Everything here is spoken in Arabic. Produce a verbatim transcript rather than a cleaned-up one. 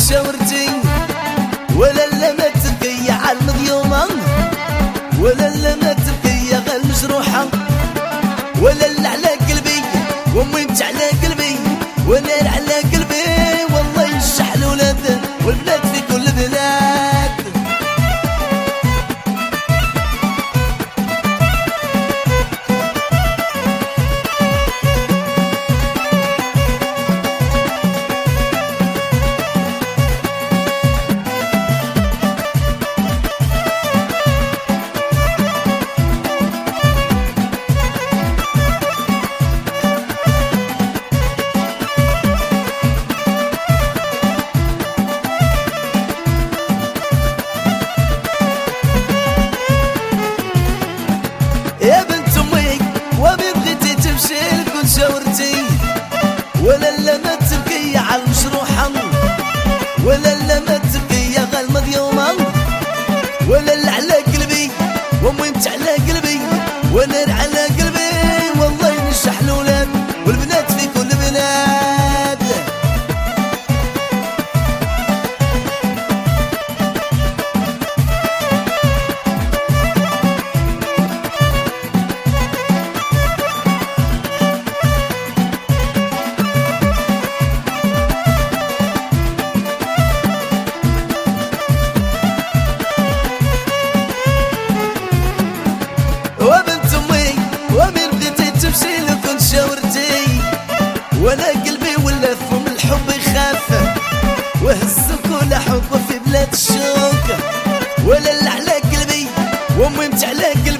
شاورتي ولا لا ما تبكي على المظلومة ولا لا ما تبكي على المجروحة ولا لا على قلبي وامي انت على قلبي وانا على قلبي والله ينشح الولاد والبنات في كل بلاد. يا بنت امي وابي بغيتي تمشي لكل شاورتي ولا لا ما تبكي على المجروحة ولا لا ما تبكي على المظلومة ولا لا على قلبي وامي انت على قلبي وانا على قلبي والله ينشح الولاد والبنات في كل بلاد. وبنت امي وامي بغيتي تمشي لكل شاورتي وانا قلبي ولف من الحب يخاف وهزك ولا حب في بلاد الشوك ولا لا على قلبي وامي انت على قلبي